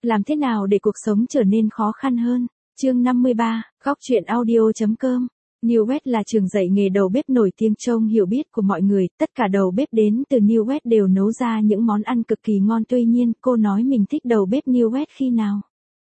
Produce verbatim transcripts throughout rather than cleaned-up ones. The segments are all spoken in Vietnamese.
Làm thế nào để cuộc sống trở nên khó khăn hơn? Chương năm mươi ba, góc truyện audio.com. New West là trường dạy nghề đầu bếp nổi tiếng trong hiểu biết của mọi người, tất cả đầu bếp đến từ New West đều nấu ra những món ăn cực kỳ ngon. Tuy nhiên, cô nói mình thích đầu bếp New West khi nào?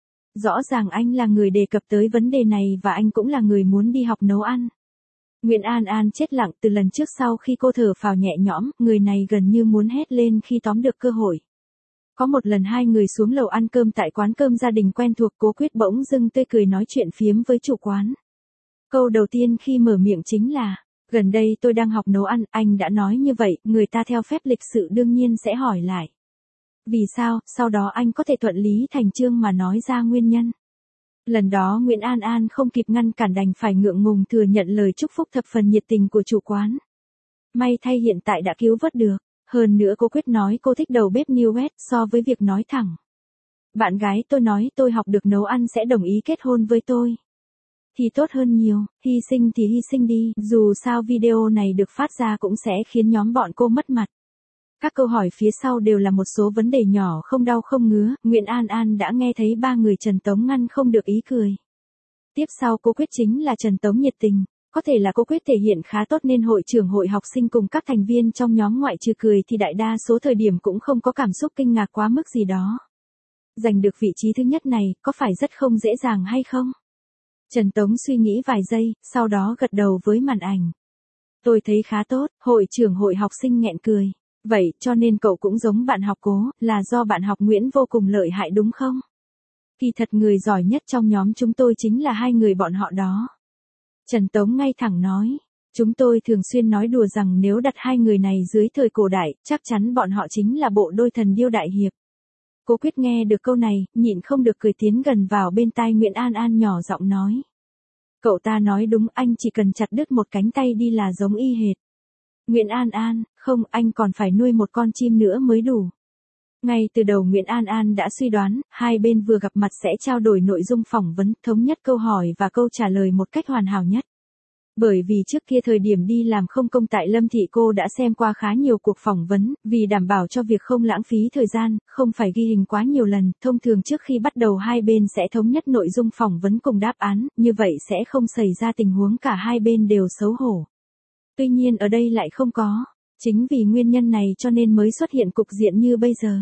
Rõ ràng anh là người đề cập tới vấn đề này và anh cũng là người muốn đi học nấu ăn. Nguyễn An An chết lặng từ lần trước. Sau khi cô thở phào nhẹ nhõm, người này gần như muốn hét lên khi tóm được cơ hội. Có một lần hai người xuống lầu ăn cơm tại quán cơm gia đình quen thuộc, Cố Quyết bỗng dưng tươi cười nói chuyện phiếm với chủ quán. Câu đầu tiên khi mở miệng chính là, gần đây tôi đang học nấu ăn. Anh đã nói như vậy, người ta theo phép lịch sự đương nhiên sẽ hỏi lại. Vì sao? Sau đó anh có thể thuận lý thành chương mà nói ra nguyên nhân. Lần đó Nguyễn An An không kịp ngăn cản đành phải ngượng ngùng thừa nhận lời chúc phúc thập phần nhiệt tình của chủ quán. May thay hiện tại đã cứu vớt được. Hơn nữa Cố Quyết nói cô thích đầu bếp New West so với việc nói thẳng. Bạn gái tôi nói tôi học được nấu ăn sẽ đồng ý kết hôn với tôi. Thì tốt hơn nhiều, hy sinh thì hy sinh đi, dù sao video này được phát ra cũng sẽ khiến nhóm bọn cô mất mặt. Các câu hỏi phía sau đều là một số vấn đề nhỏ không đau không ngứa, Nguyễn An An đã nghe thấy ba người Trần Tống ngăn không được ý cười. Tiếp sau Cố Quyết chính là Trần Tống nhiệt tình. Có thể là Cố Quyết thể hiện khá tốt nên hội trưởng hội học sinh cùng các thành viên trong nhóm ngoại trừ cười thì đại đa số thời điểm cũng không có cảm xúc kinh ngạc quá mức gì đó. Giành được vị trí thứ nhất này có phải rất không dễ dàng hay không? Trần Tống suy nghĩ vài giây, sau đó gật đầu với màn ảnh. Tôi thấy khá tốt, hội trưởng hội học sinh nghẹn cười. Vậy cho nên cậu cũng giống bạn học Cố, là do bạn học Nguyễn vô cùng lợi hại đúng không? Kỳ thật người giỏi nhất trong nhóm chúng tôi chính là hai người bọn họ đó. Trần Tống ngay thẳng nói, chúng tôi thường xuyên nói đùa rằng nếu đặt hai người này dưới thời cổ đại, chắc chắn bọn họ chính là bộ đôi thần điêu đại hiệp. Cố Quyết nghe được câu này, nhịn không được cười tiến gần vào bên tai Nguyễn An An nhỏ giọng nói. Cậu ta nói đúng, anh chỉ cần chặt đứt một cánh tay đi là giống y hệt. Nguyễn An An, không, anh còn phải nuôi một con chim nữa mới đủ. Ngay từ đầu Nguyễn An An đã suy đoán, hai bên vừa gặp mặt sẽ trao đổi nội dung phỏng vấn, thống nhất câu hỏi và câu trả lời một cách hoàn hảo nhất. Bởi vì trước kia thời điểm đi làm không công tại Lâm Thị cô đã xem qua khá nhiều cuộc phỏng vấn, vì đảm bảo cho việc không lãng phí thời gian, không phải ghi hình quá nhiều lần, thông thường trước khi bắt đầu hai bên sẽ thống nhất nội dung phỏng vấn cùng đáp án, như vậy sẽ không xảy ra tình huống cả hai bên đều xấu hổ. Tuy nhiên ở đây lại không có, chính vì nguyên nhân này cho nên mới xuất hiện cục diện như bây giờ.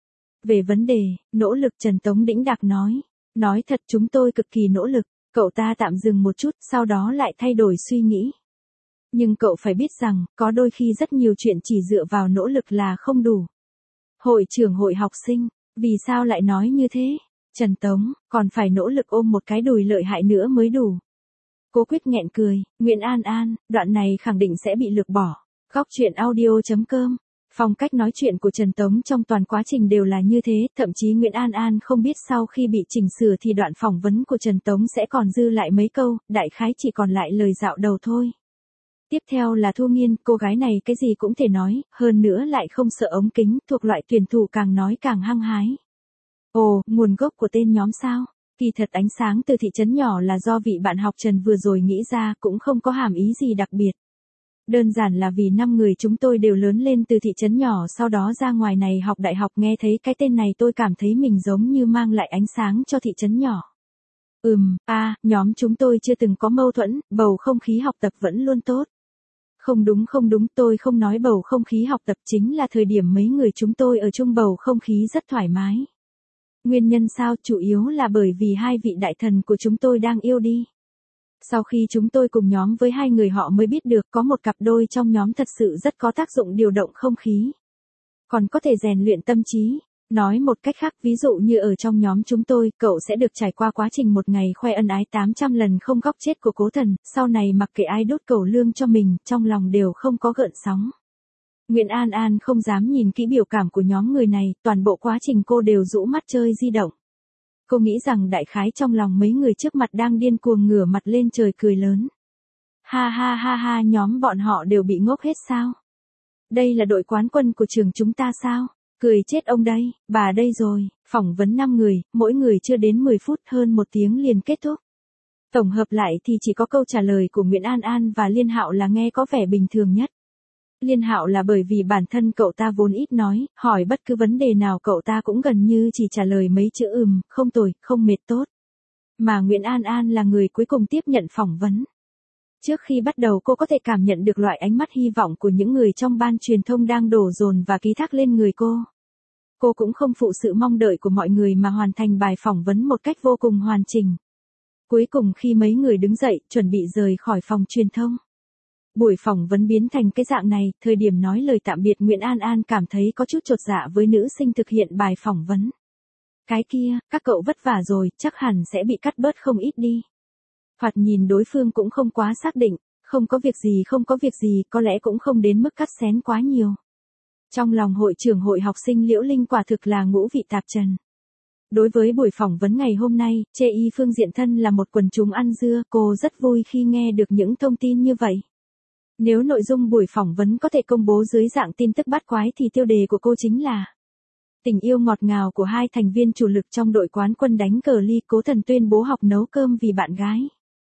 Về vấn đề, nỗ lực Trần Tống đĩnh đạc nói. Nói thật chúng tôi cực kỳ nỗ lực, cậu ta tạm dừng một chút, sau đó lại thay đổi suy nghĩ. Nhưng cậu phải biết rằng, có đôi khi rất nhiều chuyện chỉ dựa vào nỗ lực là không đủ. Hội trưởng hội học sinh, vì sao lại nói như thế? Trần Tống, còn phải nỗ lực ôm một cái đùi lợi hại nữa mới đủ. Cố Quyết nghẹn cười, Nguyễn An An, đoạn này khẳng định sẽ bị lược bỏ. Góc truyện audio.com. Phong cách nói chuyện của Trần Tống trong toàn quá trình đều là như thế, thậm chí Nguyễn An An không biết sau khi bị chỉnh sửa thì đoạn phỏng vấn của Trần Tống sẽ còn dư lại mấy câu, đại khái chỉ còn lại lời dạo đầu thôi. Tiếp theo là Thu Nghiên, cô gái này cái gì cũng thể nói, hơn nữa lại không sợ ống kính, thuộc loại tuyển thủ càng nói càng hăng hái. Ồ, nguồn gốc của tên nhóm sao? Kỳ thật ánh sáng từ thị trấn nhỏ là do vị bạn học Trần vừa rồi nghĩ ra, cũng không có hàm ý gì đặc biệt. Đơn giản là vì năm người chúng tôi đều lớn lên từ thị trấn nhỏ sau đó ra ngoài này học đại học, nghe thấy cái tên này tôi cảm thấy mình giống như mang lại ánh sáng cho thị trấn nhỏ. Ừm, a, à, nhóm chúng tôi chưa từng có mâu thuẫn, bầu không khí học tập vẫn luôn tốt. Không đúng không đúng, tôi không nói bầu không khí học tập, chính là thời điểm mấy người chúng tôi ở chung bầu không khí rất thoải mái. Nguyên nhân sao? Chủ yếu là bởi vì hai vị đại thần của chúng tôi đang yêu đi. Sau khi chúng tôi cùng nhóm với hai người họ mới biết được có một cặp đôi trong nhóm thật sự rất có tác dụng điều động không khí. Còn có thể rèn luyện tâm trí. Nói một cách khác, ví dụ như ở trong nhóm chúng tôi, cậu sẽ được trải qua quá trình một ngày khoe ân ái tám trăm lần không góc chết của Cố Thần, sau này mặc kệ ai đốt cẩu lương cho mình, trong lòng đều không có gợn sóng. Nguyễn An An không dám nhìn kỹ biểu cảm của nhóm người này, toàn bộ quá trình cô đều rũ mắt chơi di động. Cô nghĩ rằng đại khái trong lòng mấy người trước mặt đang điên cuồng ngửa mặt lên trời cười lớn. Ha ha ha ha, nhóm bọn họ đều bị ngốc hết sao? Đây là đội quán quân của trường chúng ta sao? Cười chết ông đây, bà đây rồi, phỏng vấn năm người, mỗi người chưa đến mười phút, hơn một tiếng liền kết thúc. Tổng hợp lại thì chỉ có câu trả lời của Nguyễn An An và Liên Hạo là nghe có vẻ bình thường nhất. Liên Hạo là bởi vì bản thân cậu ta vốn ít nói, hỏi bất cứ vấn đề nào cậu ta cũng gần như chỉ trả lời mấy chữ ừm, không tồi, không mệt tốt. Mà Nguyễn An An là người cuối cùng tiếp nhận phỏng vấn. Trước khi bắt đầu cô có thể cảm nhận được loại ánh mắt hy vọng của những người trong ban truyền thông đang đổ dồn và ký thác lên người cô. Cô cũng không phụ sự mong đợi của mọi người mà hoàn thành bài phỏng vấn một cách vô cùng hoàn chỉnh. Cuối cùng khi mấy người đứng dậy, chuẩn bị rời khỏi phòng truyền thông. Buổi phỏng vấn biến thành cái dạng này, thời điểm nói lời tạm biệt Nguyễn An An cảm thấy có chút chột dạ với nữ sinh thực hiện bài phỏng vấn. Cái kia, các cậu vất vả rồi, chắc hẳn sẽ bị cắt bớt không ít đi. Thoạt nhìn đối phương cũng không quá xác định, không có việc gì không có việc gì, có lẽ cũng không đến mức cắt xén quá nhiều. Trong lòng hội trưởng hội học sinh Liễu Linh quả thực là ngũ vị tạp trần. Đối với buổi phỏng vấn ngày hôm nay, chê y phương diện thân là một quần chúng ăn dưa, cô rất vui khi nghe được những thông tin như vậy. Nếu nội dung buổi phỏng vấn có thể công bố dưới dạng tin tức bát quái thì tiêu đề của cô chính là tình yêu ngọt ngào của hai thành viên chủ lực trong đội quán quân đánh cờ ly, Cố Thần tuyên bố học nấu cơm vì bạn gái.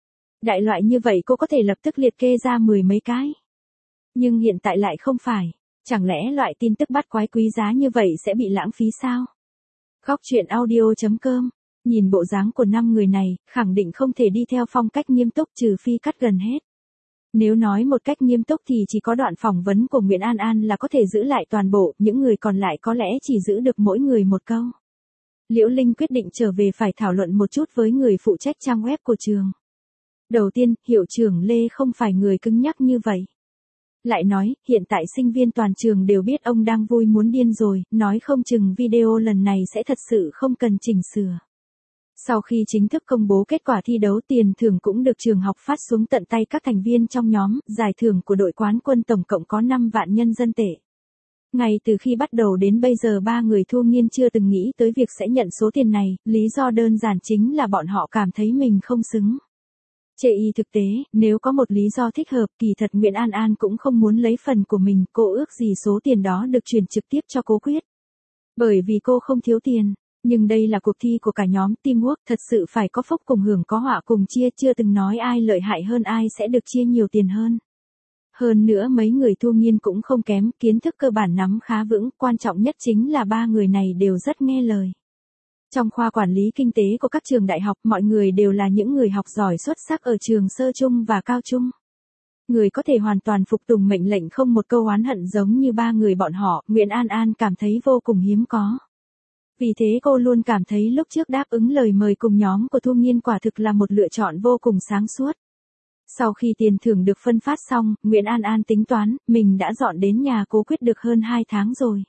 Đại loại như vậy cô có thể lập tức liệt kê ra mười mấy cái. Nhưng hiện tại lại không phải. Chẳng lẽ loại tin tức bát quái quý giá như vậy sẽ bị lãng phí sao? Góc truyện audio chấm com. Nhìn bộ dáng của năm người này, khẳng định không thể đi theo phong cách nghiêm túc trừ phi cắt gần hết. Nếu nói một cách nghiêm túc thì chỉ có đoạn phỏng vấn của Nguyễn An An là có thể giữ lại toàn bộ, những người còn lại có lẽ chỉ giữ được mỗi người một câu. Liễu Linh quyết định trở về phải thảo luận một chút với người phụ trách trang web của trường. Đầu tiên, hiệu trưởng Lê không phải người cứng nhắc như vậy. Lại nói, hiện tại sinh viên toàn trường đều biết ông đang vui muốn điên rồi, nói không chừng video lần này sẽ thật sự không cần chỉnh sửa. Sau khi chính thức công bố kết quả thi đấu, tiền thưởng cũng được trường học phát xuống tận tay các thành viên trong nhóm, giải thưởng của đội quán quân tổng cộng có năm vạn nhân dân tệ. Ngay từ khi bắt đầu đến bây giờ ba người Thu Nghiên chưa từng nghĩ tới việc sẽ nhận số tiền này, lý do đơn giản chính là bọn họ cảm thấy mình không xứng. Chê y thực tế, nếu có một lý do thích hợp, kỳ thật Nguyễn An An cũng không muốn lấy phần của mình, cô ước gì số tiền đó được chuyển trực tiếp cho Cố Quyết. Bởi vì cô không thiếu tiền, nhưng đây là cuộc thi của cả nhóm teamwork, thật sự phải có phúc cùng hưởng có họa cùng chia, chưa từng nói ai lợi hại hơn ai sẽ được chia nhiều tiền hơn. Hơn nữa mấy người Thu Nghiên cũng không kém, kiến thức cơ bản nắm khá vững, quan trọng nhất chính là ba người này đều rất nghe lời. Trong khoa quản lý kinh tế của các trường đại học, mọi người đều là những người học giỏi xuất sắc ở trường sơ trung và cao trung. Người có thể hoàn toàn phục tùng mệnh lệnh không một câu oán hận giống như ba người bọn họ, Nguyễn An An cảm thấy vô cùng hiếm có. Vì thế cô luôn cảm thấy lúc trước đáp ứng lời mời cùng nhóm của Thu Nghiên quả thực là một lựa chọn vô cùng sáng suốt. Sau khi tiền thưởng được phân phát xong, Nguyễn An An tính toán, mình đã dọn đến nhà Cố Quyết được hơn hai tháng rồi.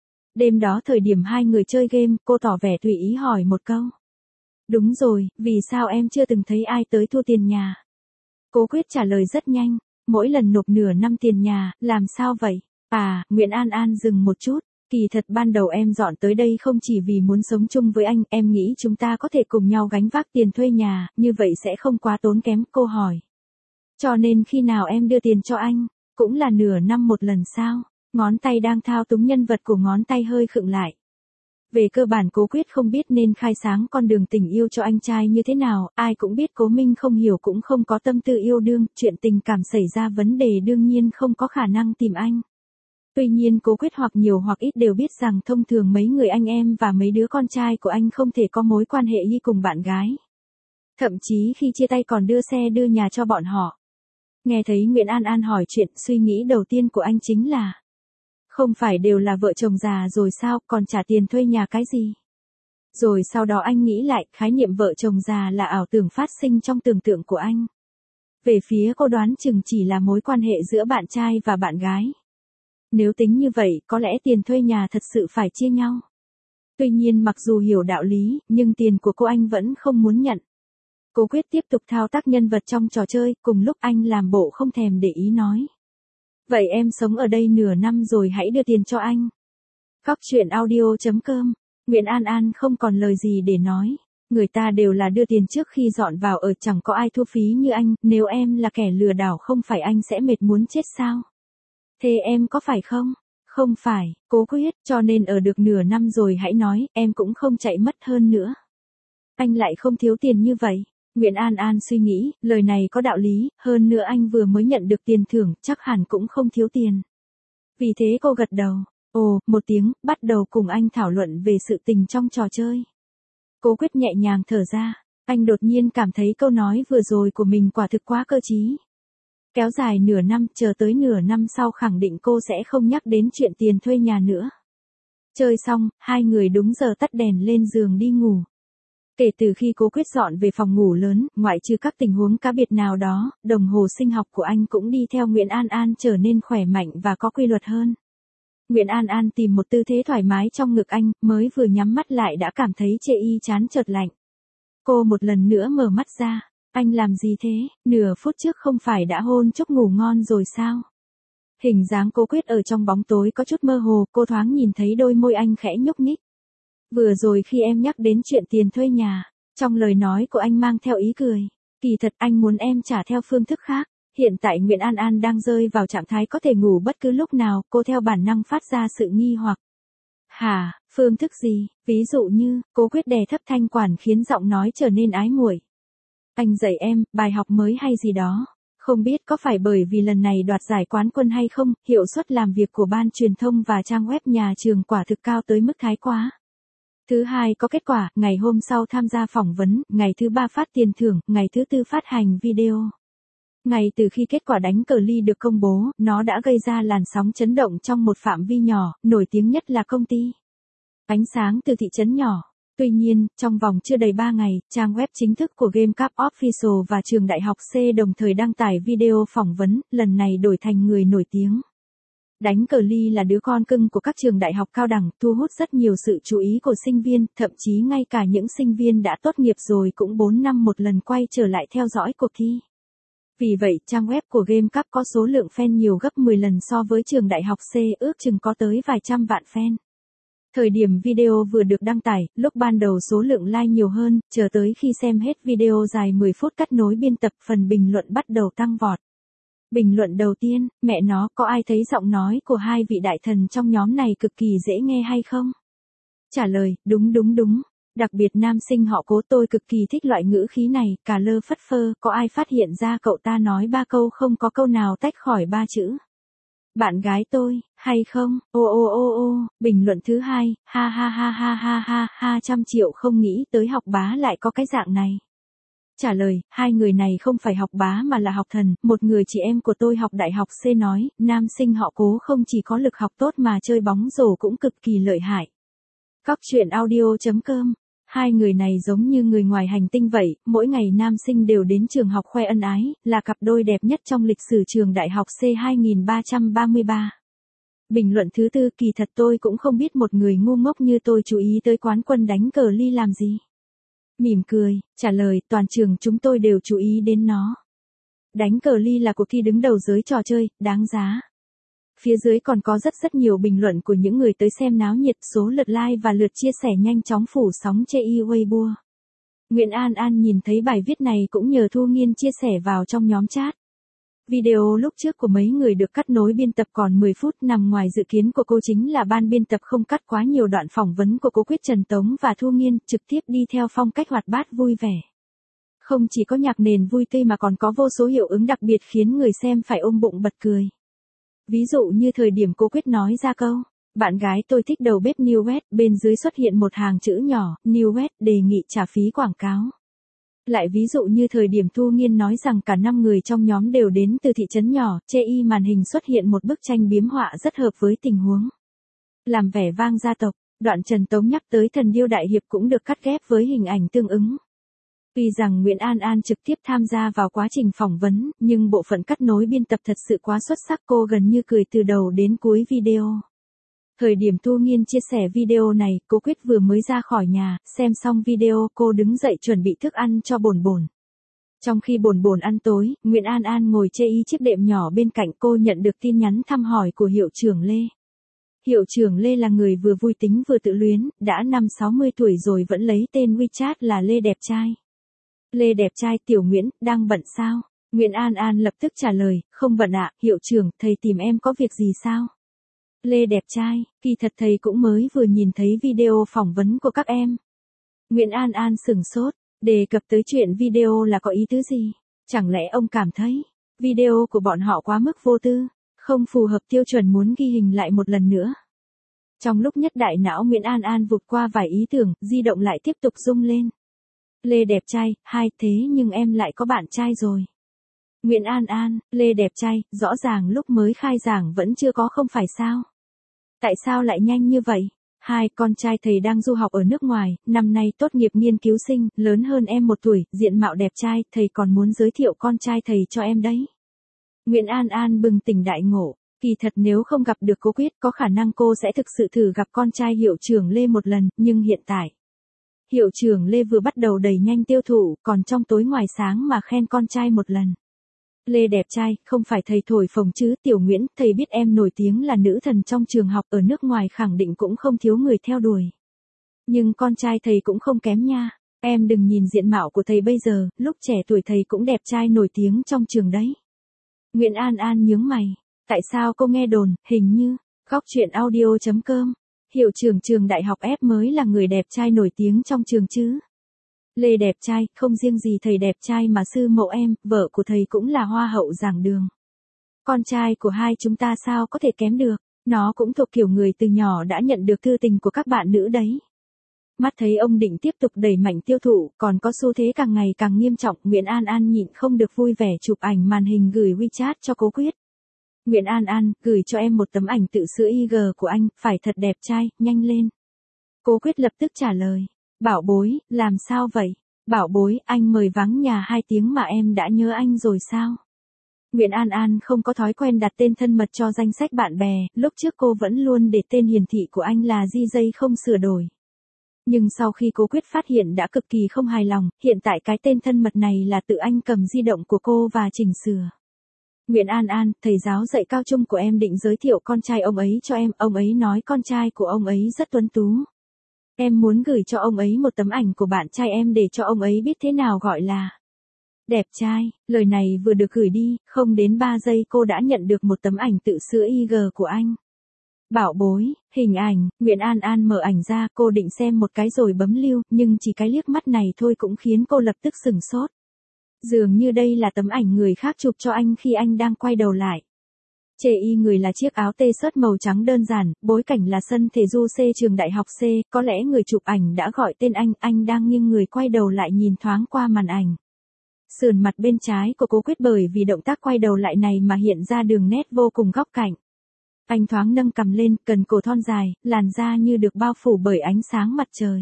Đêm đó thời điểm hai người chơi game, cô tỏ vẻ tùy ý hỏi một câu. Đúng rồi, vì sao em chưa từng thấy ai tới thu tiền nhà? Cố Quyết trả lời rất nhanh, mỗi lần nộp nửa năm tiền nhà, làm sao vậy? À, Nguyễn An An dừng một chút, kỳ thật ban đầu em dọn tới đây không chỉ vì muốn sống chung với anh, em nghĩ chúng ta có thể cùng nhau gánh vác tiền thuê nhà, như vậy sẽ không quá tốn kém, cô hỏi. Cho nên khi nào em đưa tiền cho anh, cũng là nửa năm một lần sao? Ngón tay đang thao túng nhân vật của ngón tay hơi khựng lại. Về cơ bản Cố Quyết không biết nên khai sáng con đường tình yêu cho anh trai như thế nào, ai cũng biết Cố Minh không hiểu cũng không có tâm tư yêu đương, chuyện tình cảm xảy ra vấn đề đương nhiên không có khả năng tìm anh. Tuy nhiên Cố Quyết hoặc nhiều hoặc ít đều biết rằng thông thường mấy người anh em và mấy đứa con trai của anh không thể có mối quan hệ như cùng bạn gái. Thậm chí khi chia tay còn đưa xe đưa nhà cho bọn họ. Nghe thấy Nguyễn An An hỏi chuyện, suy nghĩ đầu tiên của anh chính là không phải đều là vợ chồng già rồi sao, còn trả tiền thuê nhà cái gì? Rồi sau đó anh nghĩ lại, khái niệm vợ chồng già là ảo tưởng phát sinh trong tưởng tượng của anh. Về phía cô đoán chừng chỉ là mối quan hệ giữa bạn trai và bạn gái. Nếu tính như vậy, có lẽ tiền thuê nhà thật sự phải chia nhau. Tuy nhiên mặc dù hiểu đạo lý, nhưng tiền của cô anh vẫn không muốn nhận. Cố Quyết tiếp tục thao tác nhân vật trong trò chơi, cùng lúc anh làm bộ không thèm để ý nói. Vậy em sống ở đây nửa năm rồi, hãy đưa tiền cho anh. Góc truyện audio chấm com. Nguyễn An An không còn lời gì để nói. Người ta đều là đưa tiền trước khi dọn vào ở, chẳng có ai thu phí như anh, nếu em là kẻ lừa đảo không phải anh sẽ mệt muốn chết sao? Thế em có phải không? Không phải, Cố Quyết, cho nên ở được nửa năm rồi hãy nói, em cũng không chạy mất hơn nữa. Anh lại không thiếu tiền như vậy. Nguyễn An An suy nghĩ, lời này có đạo lý, hơn nữa anh vừa mới nhận được tiền thưởng, chắc hẳn cũng không thiếu tiền. Vì thế cô gật đầu. Ồ, một tiếng, bắt đầu cùng anh thảo luận về sự tình trong trò chơi. Cố Quyết nhẹ nhàng thở ra, anh đột nhiên cảm thấy câu nói vừa rồi của mình quả thực quá cơ trí. Kéo dài nửa năm, chờ tới nửa năm sau khẳng định cô sẽ không nhắc đến chuyện tiền thuê nhà nữa. Chơi xong, hai người đúng giờ tắt đèn lên giường đi ngủ. Kể từ khi Cố Quyết dọn về phòng ngủ lớn, ngoại trừ các tình huống cá biệt nào đó, đồng hồ sinh học của anh cũng đi theo Nguyễn An An trở nên khỏe mạnh và có quy luật hơn. Nguyễn An An tìm một tư thế thoải mái trong ngực anh, mới vừa nhắm mắt lại đã cảm thấy chê y chán chợt lạnh. Cô một lần nữa mở mắt ra. Anh làm gì thế, nửa phút trước không phải đã hôn chúc ngủ ngon rồi sao? Hình dáng Cố Quyết ở trong bóng tối có chút mơ hồ, cô thoáng nhìn thấy đôi môi anh khẽ nhúc nhích. Vừa rồi khi em nhắc đến chuyện tiền thuê nhà, trong lời nói của anh mang theo ý cười. Kỳ thật anh muốn em trả theo phương thức khác. Hiện tại Nguyễn An An đang rơi vào trạng thái có thể ngủ bất cứ lúc nào, cô theo bản năng phát ra sự nghi hoặc. Hả, phương thức gì, ví dụ như, Cố Quyết đè thấp thanh quản khiến giọng nói trở nên ái muội. Anh dạy em, bài học mới hay gì đó. Không biết có phải bởi vì lần này đoạt giải quán quân hay không, hiệu suất làm việc của ban truyền thông và trang web nhà trường quả thực cao tới mức thái quá. Thứ hai có kết quả, ngày hôm sau tham gia phỏng vấn, ngày thứ ba phát tiền thưởng, ngày thứ tư phát hành video. Ngay từ khi kết quả đánh cờ ly được công bố, nó đã gây ra làn sóng chấn động trong một phạm vi nhỏ, nổi tiếng nhất là công ty Ánh Sáng từ thị trấn nhỏ. Tuy nhiên, trong vòng chưa đầy ba ngày, trang web chính thức của GameCap Official và trường đại học C đồng thời đăng tải video phỏng vấn, lần này đổi thành người nổi tiếng. Đánh cờ ly là đứa con cưng của các trường đại học cao đẳng, thu hút rất nhiều sự chú ý của sinh viên, thậm chí ngay cả những sinh viên đã tốt nghiệp rồi cũng bốn năm một lần quay trở lại theo dõi cuộc thi. Vì vậy, trang web của GameCap có số lượng fan nhiều gấp mười lần so với trường đại học C, ước chừng có tới vài trăm vạn fan. Thời điểm video vừa được đăng tải, lúc ban đầu số lượng like nhiều hơn, chờ tới khi xem hết video dài mười phút cắt nối biên tập, phần bình luận bắt đầu tăng vọt. Bình luận đầu tiên, mẹ nó, có ai thấy giọng nói của hai vị đại thần trong nhóm này cực kỳ dễ nghe hay không? Trả lời, đúng đúng đúng. Đặc biệt nam sinh họ Cố, tôi cực kỳ thích loại ngữ khí này, cà lơ phất phơ, có ai phát hiện ra cậu ta nói ba câu không có câu nào tách khỏi ba chữ? Bạn gái tôi, hay không? Ô ô ô ô, bình luận thứ hai, ha ha ha ha ha ha ha, trăm triệu không nghĩ tới học bá lại có cái dạng này. Trả lời, hai người này không phải học bá mà là học thần, một người chị em của tôi học đại học C nói, nam sinh họ Cố không chỉ có lực học tốt mà chơi bóng rổ cũng cực kỳ lợi hại. Cóc truyện audio chấm com. Hai người này giống như người ngoài hành tinh vậy, mỗi ngày nam sinh đều đến trường học khoe ân ái, là cặp đôi đẹp nhất trong lịch sử trường đại học C hai nghìn ba trăm ba mươi ba. Bình luận thứ tư, kỳ thật tôi cũng không biết một người ngu ngốc như tôi chú ý tới quán quân đánh cờ ly làm gì. Mỉm cười, trả lời, toàn trường chúng tôi đều chú ý đến nó. Đánh cờ ly là cuộc thi đứng đầu giới trò chơi, đáng giá. Phía dưới còn có rất rất nhiều bình luận của những người tới xem náo nhiệt, số lượt like và lượt chia sẻ nhanh chóng phủ sóng chê y Weibo. Nguyễn An An nhìn thấy bài viết này cũng nhờ Thu Nghiên chia sẻ vào trong nhóm chat. Video lúc trước của mấy người được cắt nối biên tập còn mười phút, nằm ngoài dự kiến của cô chính là ban biên tập không cắt quá nhiều đoạn phỏng vấn của Cố Quyết, Trần Tống và Thu Nghiên, trực tiếp đi theo phong cách hoạt bát vui vẻ. Không chỉ có nhạc nền vui tươi mà còn có vô số hiệu ứng đặc biệt khiến người xem phải ôm bụng bật cười. Ví dụ như thời điểm Cố Quyết nói ra câu, bạn gái tôi thích đầu bếp New West, bên dưới xuất hiện một hàng chữ nhỏ, New West đề nghị trả phí quảng cáo. Lại ví dụ như thời điểm Thu Nghiên nói rằng cả năm người trong nhóm đều đến từ thị trấn nhỏ, chê y màn hình xuất hiện một bức tranh biếm họa rất hợp với tình huống. Làm vẻ vang gia tộc, đoạn Trần Tống nhắc tới thần điêu đại hiệp cũng được cắt ghép với hình ảnh tương ứng. Tuy rằng Nguyễn An An trực tiếp tham gia vào quá trình phỏng vấn, nhưng bộ phận cắt nối biên tập thật sự quá xuất sắc, cô gần như cười từ đầu đến cuối video. Thời điểm Thu Nghiên chia sẻ video này, Cố Quyết vừa mới ra khỏi nhà, xem xong video cô đứng dậy chuẩn bị thức ăn cho Bồn Bồn. Trong khi Bồn Bồn ăn tối, Nguyễn An An ngồi chê y chiếc đệm nhỏ bên cạnh, cô nhận được tin nhắn thăm hỏi của hiệu trưởng Lê. Hiệu trưởng Lê là người vừa vui tính vừa tự luyến, đã năm sáu mươi tuổi rồi vẫn lấy tên WeChat là Lê đẹp trai. Lê đẹp trai, tiểu Nguyễn, đang bận sao? Nguyễn An An lập tức trả lời, không bận ạ, hiệu trưởng, thầy tìm em có việc gì sao? Lê đẹp trai, kỳ thật thầy cũng mới vừa nhìn thấy video phỏng vấn của các em. Nguyễn An An sửng sốt, đề cập tới chuyện video là có ý tứ gì? Chẳng lẽ ông cảm thấy video của bọn họ quá mức vô tư? Không phù hợp tiêu chuẩn muốn ghi hình lại một lần nữa. Trong lúc nhất đại não Nguyễn An An vụt qua vài ý tưởng, di động lại tiếp tục rung lên. Lê đẹp trai, hai, thế nhưng em lại có bạn trai rồi. Nguyễn An An, Lê đẹp trai, rõ ràng lúc mới khai giảng vẫn chưa có không phải sao? Tại sao lại nhanh như vậy? Hai, con trai thầy đang du học ở nước ngoài, năm nay tốt nghiệp nghiên cứu sinh, lớn hơn em một tuổi, diện mạo đẹp trai, thầy còn muốn giới thiệu con trai thầy cho em đấy. Nguyễn An An bừng tỉnh đại ngộ, kỳ thật nếu không gặp được cô Quyết có khả năng cô sẽ thực sự thử gặp con trai hiệu trưởng Lê một lần, nhưng hiện tại. Hiệu trưởng Lê vừa bắt đầu đẩy nhanh tiêu thụ, còn trong tối ngoài sáng mà khen con trai một lần. Lê đẹp trai, không phải thầy thổi phồng chứ, Tiểu Nguyễn, thầy biết em nổi tiếng là nữ thần trong trường học ở nước ngoài khẳng định cũng không thiếu người theo đuổi. Nhưng con trai thầy cũng không kém nha, em đừng nhìn diện mạo của thầy bây giờ, lúc trẻ tuổi thầy cũng đẹp trai nổi tiếng trong trường đấy. Nguyễn An An nhướng mày, tại sao cô nghe đồn, hình như, góc chuyện audio chấm com, hiệu trưởng trường đại học F mới là người đẹp trai nổi tiếng trong trường chứ. Lê đẹp trai, không riêng gì thầy đẹp trai mà sư mẫu em, vợ của thầy cũng là hoa hậu giảng đường. Con trai của hai chúng ta sao có thể kém được, nó cũng thuộc kiểu người từ nhỏ đã nhận được thư tình của các bạn nữ đấy. Mắt thấy ông định tiếp tục đẩy mạnh tiêu thụ, còn có xu thế càng ngày càng nghiêm trọng, Nguyễn An An nhịn không được vui vẻ chụp ảnh màn hình gửi WeChat cho cô Quyết. Nguyễn An An, gửi cho em một tấm ảnh tự sữa i giê của anh, phải thật đẹp trai, nhanh lên. Cô Quyết lập tức trả lời. Bảo bối, làm sao vậy? Bảo bối, anh mời vắng nhà hai tiếng mà em đã nhớ anh rồi sao? Nguyễn An An không có thói quen đặt tên thân mật cho danh sách bạn bè, lúc trước cô vẫn luôn để tên hiển thị của anh là gi gi không sửa đổi. Nhưng sau khi cô Quyết phát hiện đã cực kỳ không hài lòng, hiện tại cái tên thân mật này là tự anh cầm di động của cô và chỉnh sửa. Nguyễn An An, thầy giáo dạy cao trung của em định giới thiệu con trai ông ấy cho em, ông ấy nói con trai của ông ấy rất tuấn tú. Em muốn gửi cho ông ấy một tấm ảnh của bạn trai em để cho ông ấy biết thế nào gọi là đẹp trai. Lời này vừa được gửi đi, không đến ba giây cô đã nhận được một tấm ảnh tự sữa i giê của anh. Bảo bối, hình ảnh, Nguyễn An An mở ảnh ra, cô định xem một cái rồi bấm lưu, nhưng chỉ cái liếc mắt này thôi cũng khiến cô lập tức sửng sốt. Dường như đây là tấm ảnh người khác chụp cho anh khi anh đang quay đầu lại. Chê y người là chiếc áo t-shirt màu trắng đơn giản, bối cảnh là sân thể du C trường đại học C, có lẽ người chụp ảnh đã gọi tên anh, anh đang nghiêng người quay đầu lại nhìn thoáng qua màn ảnh. Sườn mặt bên trái của cô Quyết bởi vì động tác quay đầu lại này mà hiện ra đường nét vô cùng góc cạnh. Anh thoáng nâng cằm lên, cần cổ thon dài, làn da như được bao phủ bởi ánh sáng mặt trời.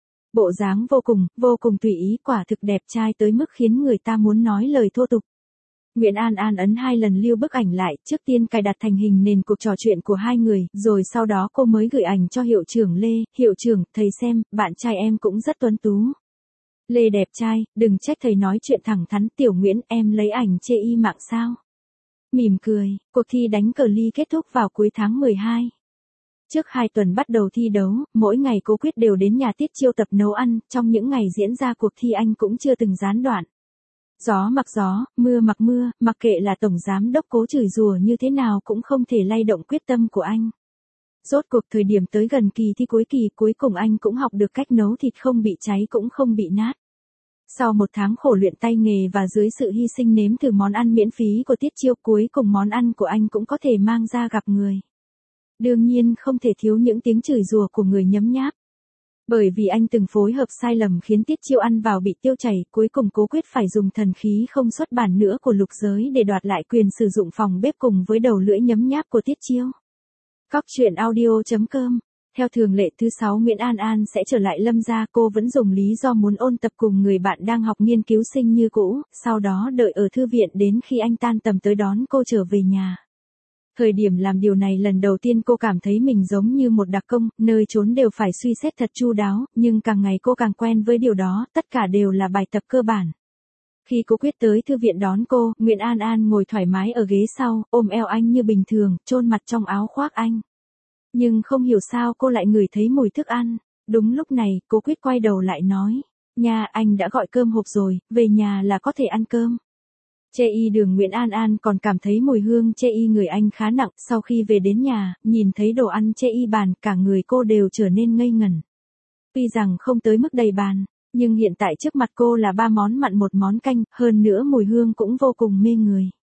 Bộ dáng vô cùng, vô cùng tùy ý, quả thực đẹp trai tới mức khiến người ta muốn nói lời thô tục. Nguyễn An An ấn hai lần lưu bức ảnh lại, trước tiên cài đặt thành hình nền cuộc trò chuyện của hai người, rồi sau đó cô mới gửi ảnh cho hiệu trưởng Lê. Hiệu trưởng, thầy xem, bạn trai em cũng rất tuấn tú. Lê đẹp trai, đừng trách thầy nói chuyện thẳng thắn, Tiểu Nguyễn, em lấy ảnh chê y mạng sao? Mỉm cười, cuộc thi đánh cờ ly kết thúc vào cuối tháng mười hai. Trước hai tuần bắt đầu thi đấu, mỗi ngày cô Quyết đều đến nhà Tiết Chiêu tập nấu ăn, trong những ngày diễn ra cuộc thi anh cũng chưa từng gián đoạn. Gió mặc gió, mưa mặc mưa, mặc kệ là tổng giám đốc cố chửi rủa như thế nào cũng không thể lay động quyết tâm của anh. Rốt cuộc thời điểm tới gần kỳ thi cuối kỳ, cuối cùng anh cũng học được cách nấu thịt không bị cháy cũng không bị nát. Sau một tháng khổ luyện tay nghề và dưới sự hy sinh nếm thử món ăn miễn phí của Tiết Chiêu, cuối cùng món ăn của anh cũng có thể mang ra gặp người. Đương nhiên không thể thiếu những tiếng chửi rủa của người nhấm nháp. Bởi vì anh từng phối hợp sai lầm khiến Tiết Chiêu ăn vào bị tiêu chảy, cuối cùng Cố Quyết phải dùng thần khí không xuất bản nữa của lục giới để đoạt lại quyền sử dụng phòng bếp cùng với đầu lưỡi nhấm nháp của Tiết Chiêu. Góc chuyện audio chấm com. Theo thường lệ thứ sáu Nguyễn An An sẽ trở lại Lâm gia, cô vẫn dùng lý do muốn ôn tập cùng người bạn đang học nghiên cứu sinh như cũ, sau đó đợi ở thư viện đến khi anh tan tầm tới đón cô trở về nhà. Thời điểm làm điều này lần đầu tiên cô cảm thấy mình giống như một đặc công, nơi trốn đều phải suy xét thật chu đáo, nhưng càng ngày cô càng quen với điều đó, tất cả đều là bài tập cơ bản. Khi Cố Quyết tới thư viện đón cô, Nguyễn An An ngồi thoải mái ở ghế sau, ôm eo anh như bình thường, chôn mặt trong áo khoác anh. Nhưng không hiểu sao cô lại ngửi thấy mùi thức ăn. Đúng lúc này, Cố Quyết quay đầu lại nói, nha, anh đã gọi cơm hộp rồi, về nhà là có thể ăn cơm. Chê y đường Nguyễn An An còn cảm thấy mùi hương chê y người anh khá nặng, sau khi về đến nhà, nhìn thấy đồ ăn chê y bàn, cả người cô đều trở nên ngây ngẩn. Tuy rằng không tới mức đầy bàn, nhưng hiện tại trước mặt cô là ba món mặn một món canh, hơn nữa mùi hương cũng vô cùng mê người.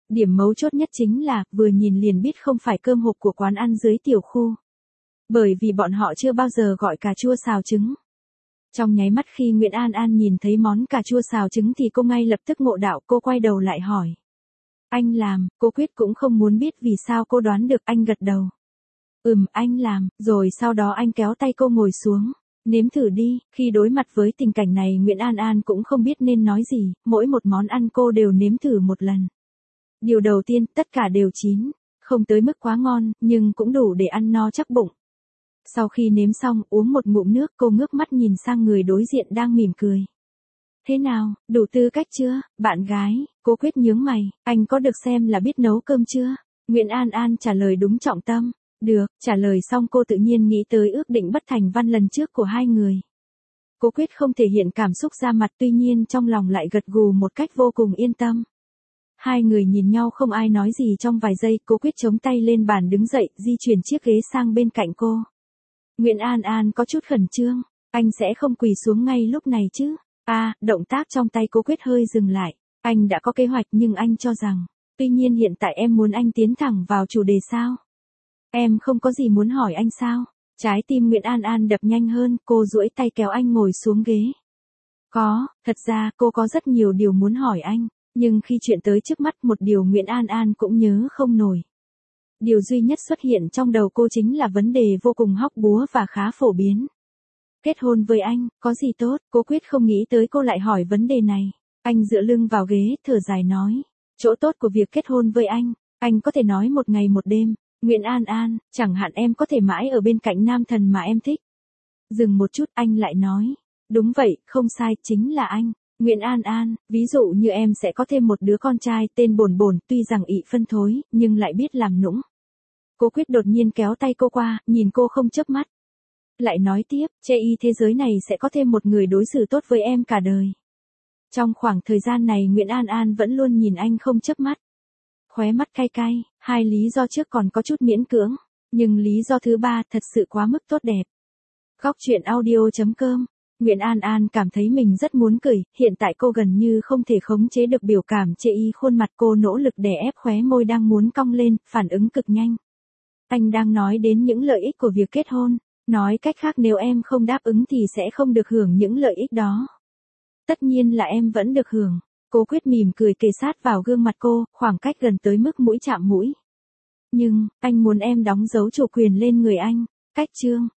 Điểm mấu chốt nhất chính là, vừa nhìn liền biết không phải cơm hộp của quán ăn dưới tiểu khu. Bởi vì bọn họ chưa bao giờ gọi cà chua xào trứng. Trong nháy mắt khi Nguyễn An An nhìn thấy món cà chua xào trứng thì cô ngay lập tức ngộ đạo, cô quay đầu lại hỏi. Anh làm, cô Quyết cũng không muốn biết vì sao cô đoán được, anh gật đầu. Ừm, anh làm, rồi sau đó anh kéo tay cô ngồi xuống. Nếm thử đi, khi đối mặt với tình cảnh này Nguyễn An An cũng không biết nên nói gì, mỗi một món ăn cô đều nếm thử một lần. Điều đầu tiên, tất cả đều chín, không tới mức quá ngon, nhưng cũng đủ để ăn no chắc bụng. Sau khi nếm xong, uống một ngụm nước, cô ngước mắt nhìn sang người đối diện đang mỉm cười. Thế nào, đủ tư cách chưa, bạn gái? Cô Quyết nhướng mày, anh có được xem là biết nấu cơm chưa? Nguyễn An An trả lời đúng trọng tâm. Được, trả lời xong cô tự nhiên nghĩ tới ước định bất thành văn lần trước của hai người. Cô Quyết không thể hiện cảm xúc ra mặt, tuy nhiên trong lòng lại gật gù một cách vô cùng yên tâm. Hai người nhìn nhau không ai nói gì trong vài giây, cô Quyết chống tay lên bàn đứng dậy, di chuyển chiếc ghế sang bên cạnh cô. Nguyễn An An có chút khẩn trương, anh sẽ không quỳ xuống ngay lúc này chứ? À, động tác trong tay cô Quyết hơi dừng lại, anh đã có kế hoạch nhưng anh cho rằng, tuy nhiên hiện tại em muốn anh tiến thẳng vào chủ đề sao? Em không có gì muốn hỏi anh sao? Trái tim Nguyễn An An đập nhanh hơn, cô duỗi tay kéo anh ngồi xuống ghế. Có, thật ra cô có rất nhiều điều muốn hỏi anh, nhưng khi chuyện tới trước mắt một điều Nguyễn An An cũng nhớ không nổi. Điều duy nhất xuất hiện trong đầu cô chính là vấn đề vô cùng hóc búa và khá phổ biến. Kết hôn với anh, có gì tốt? Cô Quyết không nghĩ tới cô lại hỏi vấn đề này. Anh dựa lưng vào ghế, thở dài nói. Chỗ tốt của việc kết hôn với anh, anh có thể nói một ngày một đêm. Nguyễn An An, chẳng hạn em có thể mãi ở bên cạnh nam thần mà em thích. Dừng một chút, anh lại nói. Đúng vậy, không sai, chính là anh. Nguyễn An An, ví dụ như em sẽ có thêm một đứa con trai tên Bồn Bồn, tuy rằng ị phân thối, nhưng lại biết làm nũng. Cô Quyết đột nhiên kéo tay cô qua, nhìn cô không chớp mắt. Lại nói tiếp, chê y thế giới này sẽ có thêm một người đối xử tốt với em cả đời. Trong khoảng thời gian này Nguyễn An An vẫn luôn nhìn anh không chớp mắt. Khóe mắt cay cay, hai lý do trước còn có chút miễn cưỡng, nhưng lý do thứ ba thật sự quá mức tốt đẹp. Góc truyện audio chấm com. Nguyễn An An cảm thấy mình rất muốn cười, hiện tại cô gần như không thể khống chế được biểu cảm chê y khuôn mặt, cô nỗ lực đè ép khóe môi đang muốn cong lên, phản ứng cực nhanh. Anh đang nói đến những lợi ích của việc kết hôn, nói cách khác nếu em không đáp ứng thì sẽ không được hưởng những lợi ích đó. Tất nhiên là em vẫn được hưởng. Cô Quyết mỉm cười kề sát vào gương mặt cô, khoảng cách gần tới mức mũi chạm mũi. Nhưng, anh muốn em đóng dấu chủ quyền lên người anh. Cách chương.